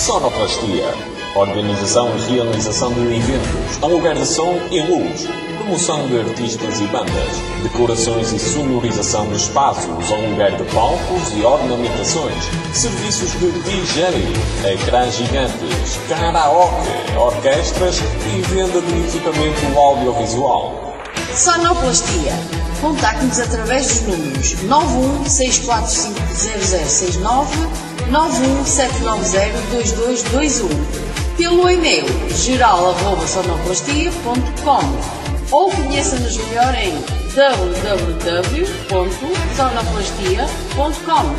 Sonoplastia. Organização e realização de eventos, aluguer de som e luz, promoção de artistas e bandas, decorações e sonorização de espaços, aluguer de palcos e ornamentações, serviços de DJ, ecrãs gigantes, karaoke, orquestras e venda de equipamento audiovisual. Sonoplastia. Contacte-nos através dos números 916450069, 917902221, pelo e-mail geral@sonoplastia.com ou conheça-nos melhor em www.sonoplastia.com.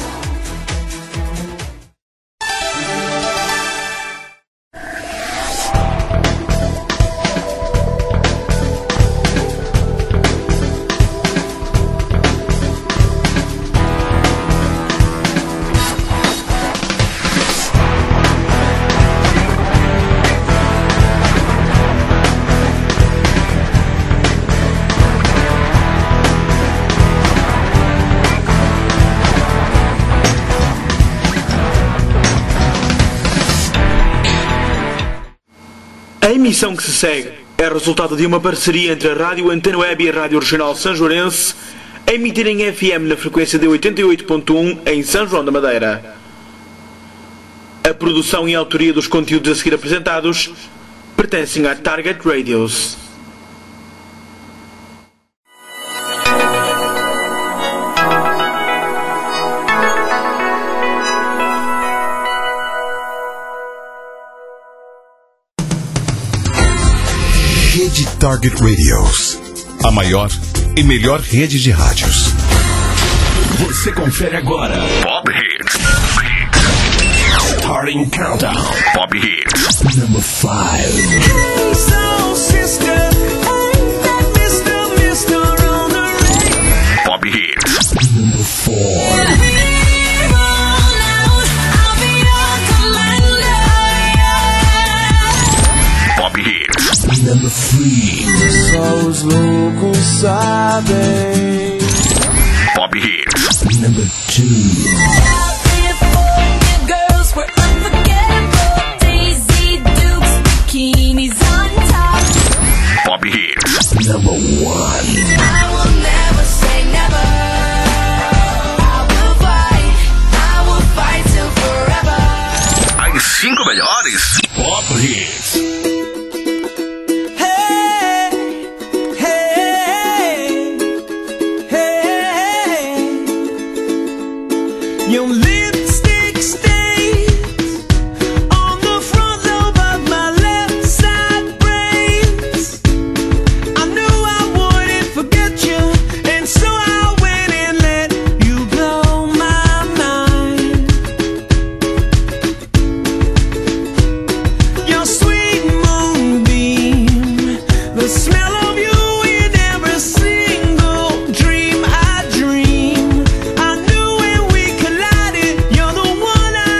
A emissão que se segue é resultado de uma parceria entre a Rádio Antena Web e a Rádio Regional Sanjorense, a emitir em FM na frequência de 88.1 em São João da Madeira. A produção e a autoria dos conteúdos a seguir apresentados pertencem à Target Radios. Rede Target Radios, a maior e melhor rede de rádios. Você confere agora Pop Hits. Starting Countdown. Pop Hits. Number 5. Hey, soul sister. Hey, that Mr. on the radio. Pop Hits. Number 4. Pop Hits. Number 3. Só os loucos sabem. Pop Hits. Number 2. Girls were unforgettable. Daisy Dukes, bikinis on top. Pop Hits. Number 1. I will never say never. I will fight till forever. As 5 melhores Pop Hits. Your lipstick stains on the front lobe of my left side brains. I knew I wouldn't forget you, and so I went and let you blow my mind. Your sweet moonbeam, the smell of you in every single dream I dream. I knew when we collided, you're the one I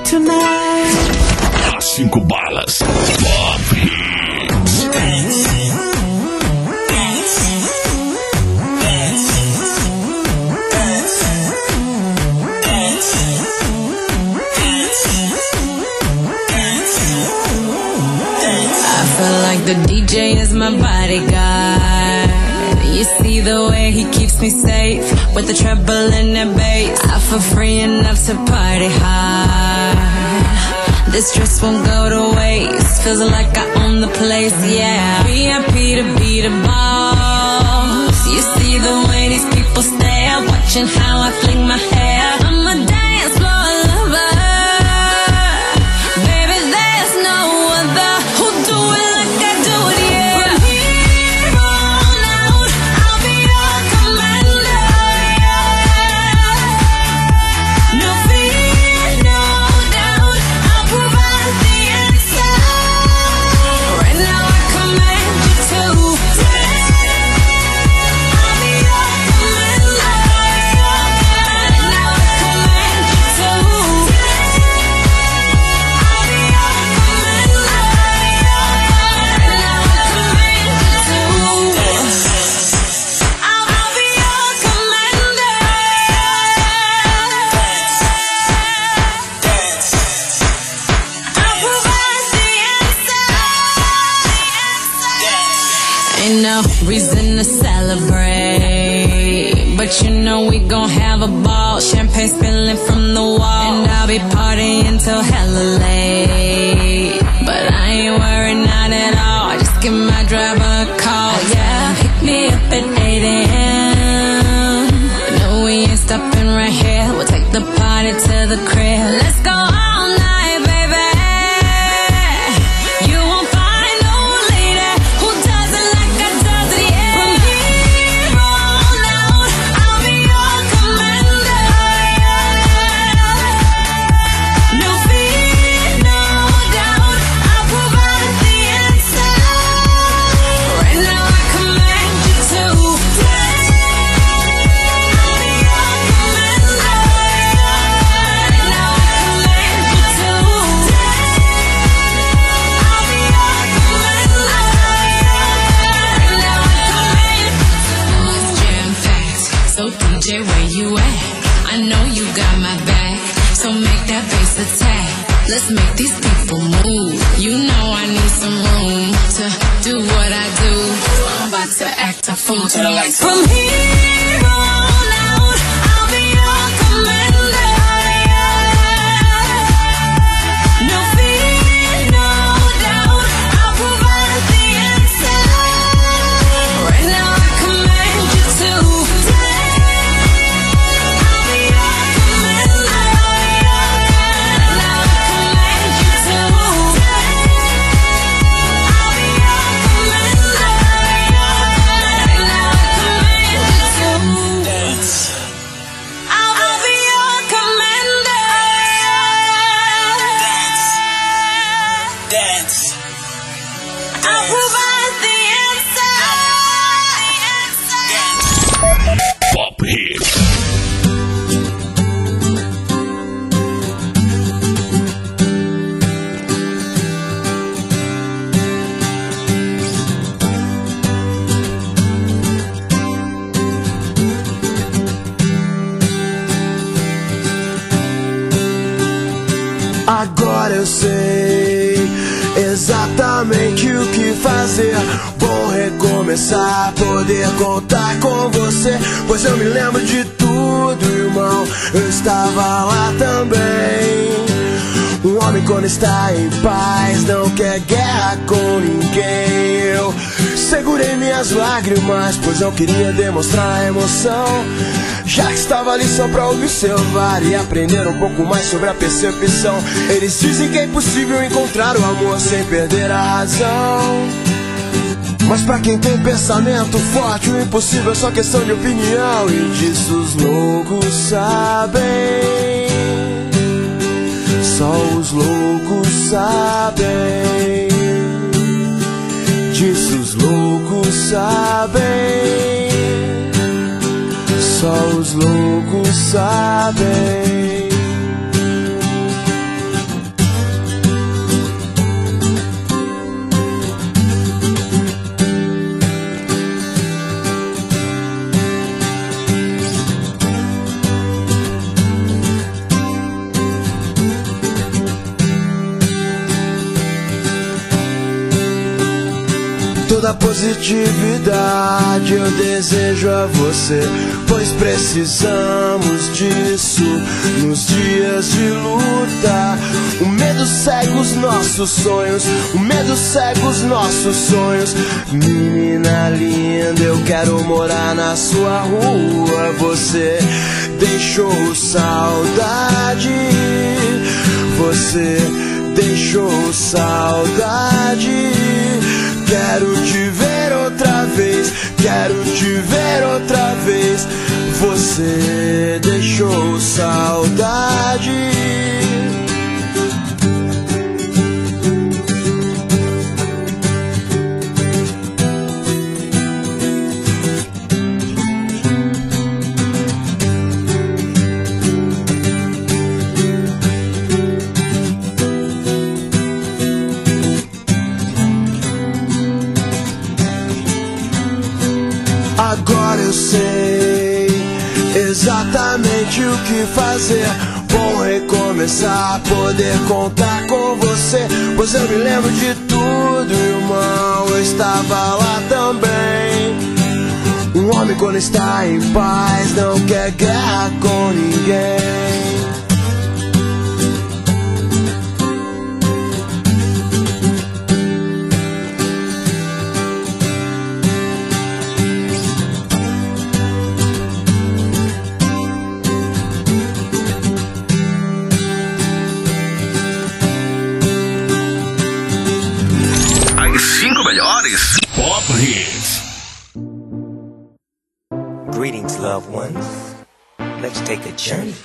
tonight. As 5 balas. Pop Hits. I feel like the DJ is my bodyguard. You see the way he keeps me safe with the treble and the bass. I feel free enough to party hard. This dress won't go to waste. Feels like I own the place, yeah. VIP to be the boss. You see the way these people stare, watching how I fling my hair. I'm a dance floor lover. Baby, there's no other who do it like I do it, yeah. From here on out, I'll be your commander. No fear, no doubt, I'll provide the answer. Right now I command you to dance. I'll be your commander. Right now I command you to dance. I'll be your commander. Right now I command you to dance. I'll be your commander. I'll provide the answer. Ain't no reason to celebrate, but you know we gon' have a ball. Champagne spilling from the wall, and I'll be partying till hella late. But I ain't worried, not at all. Just give my driver a call, yeah. Pick me up at 8 a.m. No, we ain't stopping right here. We'll take the party to the crib. Let's go all night, baby. You won't find no lady who does it like I does it, yeah. From here on out, I'll be your commander. No fear, no doubt, I'll provide the answer. Right now I command you to dance. I'll be your commander. Right now I command you to dance. I'll be your commander. Right now I command you to. It's jam-packed, so DJ, where you at? I know you got my back, so make that bass attack. Let's make these people move. You know I need some room to do what I do. I'm about to act a fool to the lights. From here on out, I'll be your commander. No fear, no doubt, I'll provide the answer. Right now I command you to dance. I'll be your commander. Right now I command you to dance. I'll be your commander. Right now I command you to dance. I'll be your commander. Dance. I'll provide the answer. Pop Hits. Agora eu sei exatamente o que fazer. Bom recomeçar, poder contar com você. Pois eu me lembro de tudo, irmão. Eu estava lá também. Um homem quando está em paz não quer guerra com ninguém. Eu segurei minhas lágrimas, pois não queria demonstrar a emoção. Já que estava ali só pra observar e aprender um pouco mais sobre a percepção. Eles dizem que é impossível encontrar o amor sem perder a razão. Mas pra quem tem pensamento forte, o impossível é só questão de opinião. E disso os loucos sabem. Só os loucos sabem. Disso os loucos sabem. Só os loucos sabem. toda a positividade eu desejo a você, pois precisamos disso nos dias de luta. O medo cega os nossos sonhos, o medo cega os nossos sonhos. Menina linda, eu quero morar na sua rua. Você deixou saudade, você deixou saudade. Quero te ver outra vez, quero te ver outra vez. Você deixou saudade. Agora eu sei exatamente o que fazer. Bom recomeçar, poder contar com você, pois eu me lembro de tudo, irmão, eu estava lá também. Um homem quando está em paz não quer guerra com ninguém. Pop Hits. Greetings, loved ones. Let's take a journey.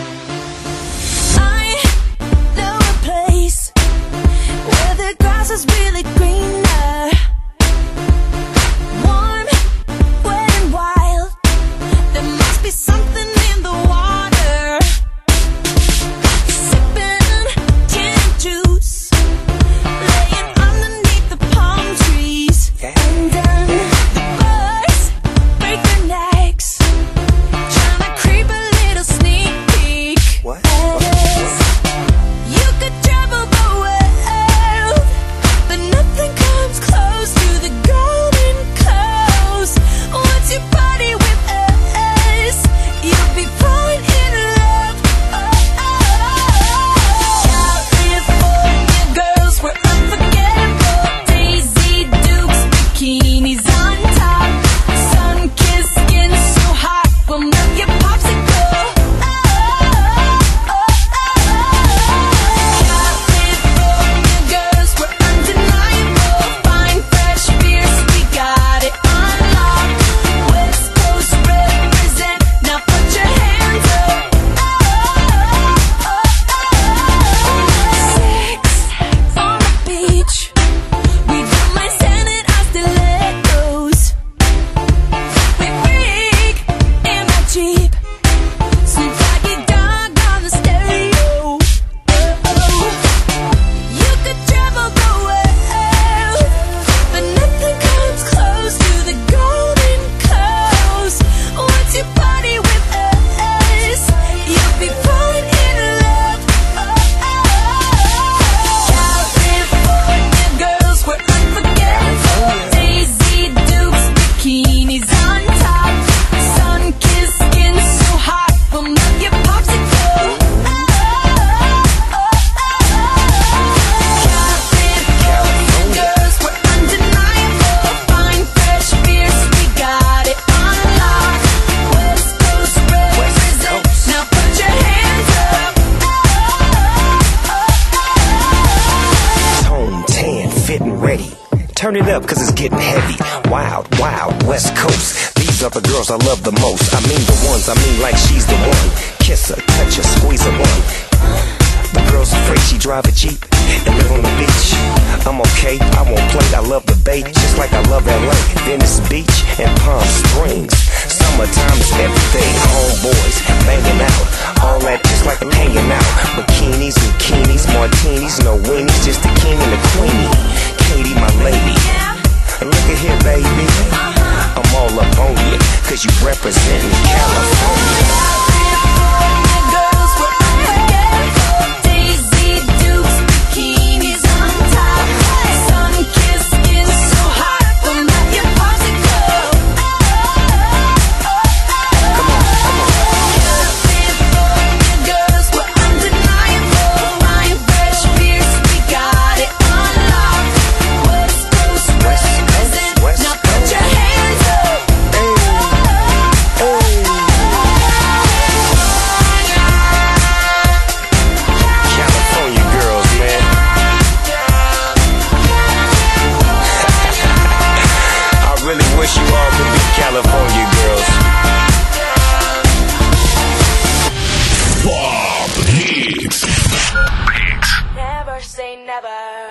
I know a place where the grass is really greener, warm, wet and wild. There must be something in the water. Sipping canned juice, laying underneath the palm trees. And then the birds break their necks, trying to creep a little sneak peek. What? You could travel the world, but nothing comes close to the golden coast. Once you party with us, you'll be falling in love. California girls were unforgettable. Daisy Dukes, bikinis on top, sun-kissed skin so hot, we'll melt your popsicle. California girls were undeniable. Fine, fresh beers, we got it on lock. West Coast represent, now put your hands up. Sex on the beach, we don't mind standing our stilettos. We freak in my Jeep, some faggy dog on the stereo. You could travel the world, but nothing comes close to the golden coast. Once you party with us, you'll be falling in love. California girls were unforgettable. Daisy Dukes, bikinis on top, sun-kissed skin so hot, we'll melt your popsicle. California girls were undeniable. Fine, fresh beers, we got it on lock. West Coast represent, now put your hands up. Tone, tan, fit and ready. Turn it up, cause it's getting heavy. Wild, wild, West Coast. These are the girls I love the most. I mean the ones, I mean like she's the one. Kiss her, touch her, squeeze her one. The girl's afraid she drive a Jeep and live on the beach. I'm okay, I won't play, I love the bay, just like I love LA, Venice Beach and Palm Springs. Summertime is everything, homeboys banging out, all that just like I'm hanging out. Bikinis, bikinis, martinis, no weenies, just the king and the queenie. Katie, my lady, look at here, baby, I'm all up on you, cause you representing California. Girls were unforgettable. Daisy Dukes, bikinis on top, sun-kissed skin so hot, we'll say never.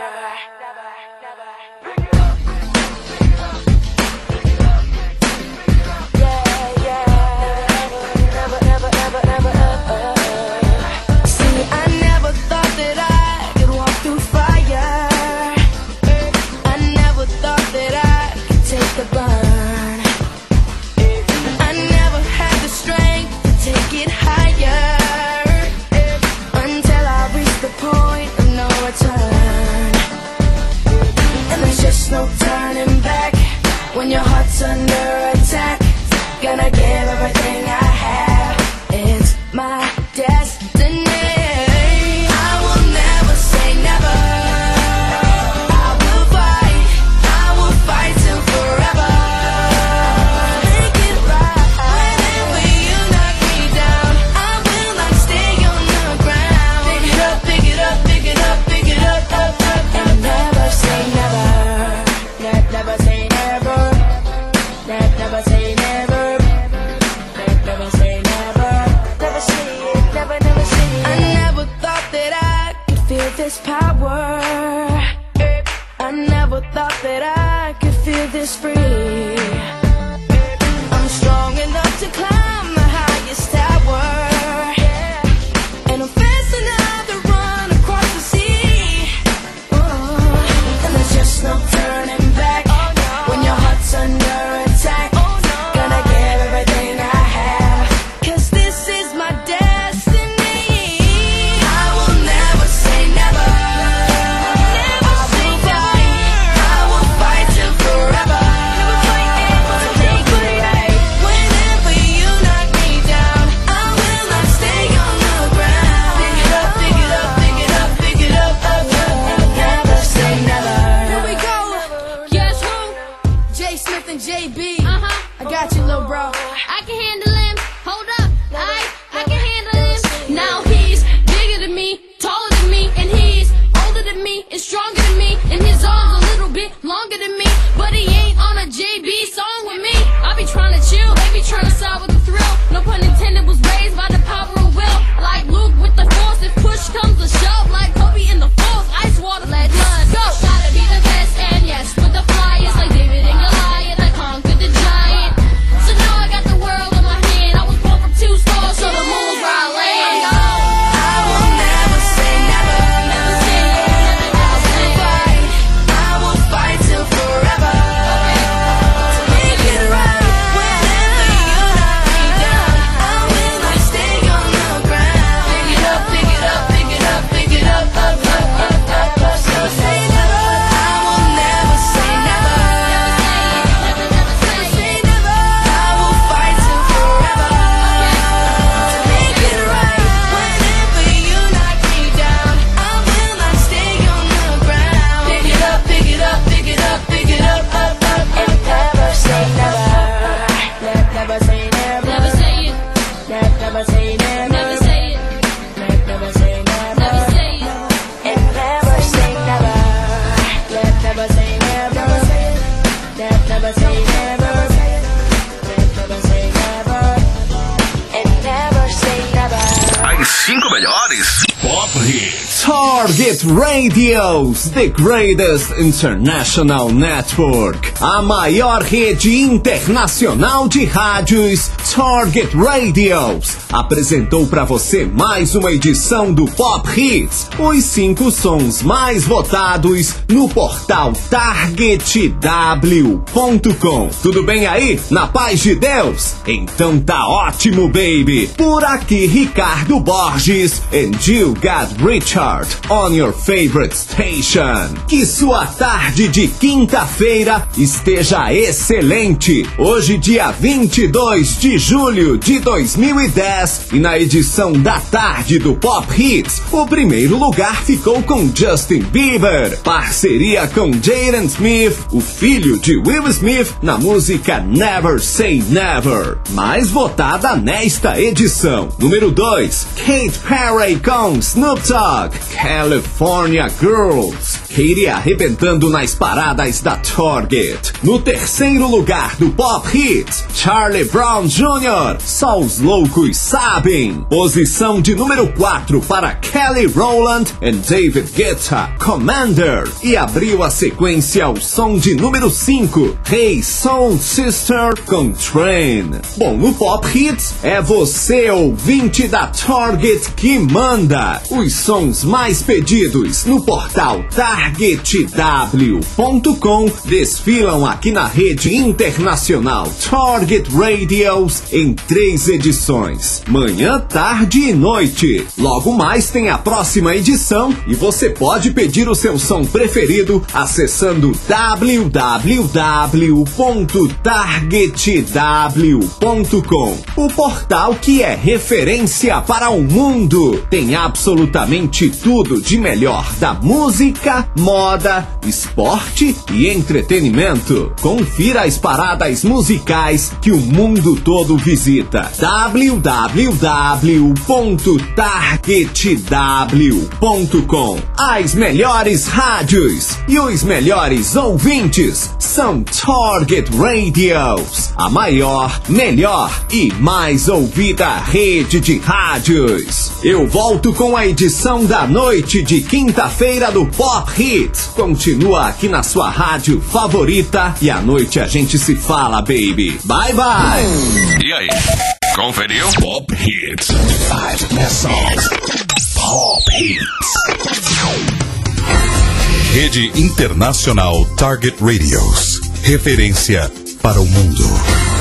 No turning back when your heart's under attack. Gonna give everything I have. It's my destiny. I will never say never. I will fight till forever. Make it right. Whenever you knock me down, I will not stay on the ground. Pick it up, pick it up, pick it up, pick it up, up, up, and never say never. Never say never. Never say never. Never say never. Never say it. Never say it. I never thought that I could feel this power. I never thought that I could feel this free. I'm strong enough to climb the highest tower, and I'm fast enough to run across the sea. And there's just no turning back when your heart's under attack. Gonna give everything I have, 'cause this is my destiny. I will never say never. I will fight till forever. Take it right. Whenever you knock me down, I will not stay on the ground. Pick it up, pick it up, pick it up, pick it up, up, up, and never say never. Here we go. Guess who? J Smith and JB. I got you, little bro. I can handle him. Hold up. I can handle him. Now he's bigger than me, taller than me, and he's older than me and stronger than me, and his arms a little bit longer than me. But he ain't on a JB song with me. I be trying to chill, they be trying to side with the thrill. No pun intended, was raised by the power of will. Like Luke with the force, if push comes to shove. Like Kobe in the force, ice water, let us go. Gotta be the best, and yes, with the flyers like David and Goliath, I conquered the giant. So now I got the world in my hand. I was born from 2 stars, so the moon's where I land. I will never say never. Never say never. I will fight till forever. Make it right. Whenever you knock me down, I will not stay on the ground. Pick it up, pick it up, pick it up, pick it up, up, up, up, up, up. So say never. I will never say never. Never say never. I will fight till forever. Make it right. Whenever you knock me down, I will not stay on the ground. Pick it up, pick it up, pick it up, pick it up, up, up, and never say never. Never say never. Never say it. Never say never. Never say it. Never say never. Never say it. And never say never. Never say never. Never say never. Never say never. And never say never. As 5 melhores. Pop Hits. Target Radios, the greatest international network. A maior rede internacional de rádios, Target Radios, apresentou para você mais uma edição do Pop Hits, os 5 sons mais votados no portal targetw.com. Tudo bem aí? Na paz de Deus? Então tá ótimo, baby. Por aqui, Ricardo Borges, and you got Richard on your favorite station. Que sua tarde de quinta-feira esteja excelente. Hoje, dia 22 de julho de 2010, e na edição da tarde do Pop Hits, o primeiro lugar ficou com Justin Bieber, parceria com Jaden Smith, o filho de Will Smith, na música Never Say Never. Mais votada nesta edição. Número 2, Katy Perry com Snoop Dogg, California Girls. Katy arrebentando nas paradas da Target. No terceiro lugar do Pop Hits, Charlie Brown Jr., Só os Loucos Sabem. Posição de número 4 para Kelly Rowland e David Guetta, Commander. E abriu a sequência o som de número 5, Hey Soul Sister com Train. Bom, no Pop Hits é você, ouvinte da Target, que manda. Os sons mais pedidos no portal targetw.com desfilam aqui na rede internacional Target Radios em 3 edições, manhã, tarde e noite. Logo mais tem a próxima edição e você pode pedir o seu som preferido acessando www.targetw.com, o portal que é referência para o mundo. Tem absolutamente tudo de melhor da música, moda, esporte e entretenimento. Confira as paradas musicais que o mundo todo visita. www.targetw.com. As melhores rádios e os melhores ouvintes são Target Radios, a maior, melhor e mais ouvida rede de rádios. Eu volto com a edição da noite de quinta-feira do Pop Hits. Continua aqui na sua rádio favorita e à noite a gente se fala, baby. Bye, bye! E aí, conferiu? Pop Hits. 5 best songs. Pop Hits. Rede Internacional Target Radios. Referência para o mundo.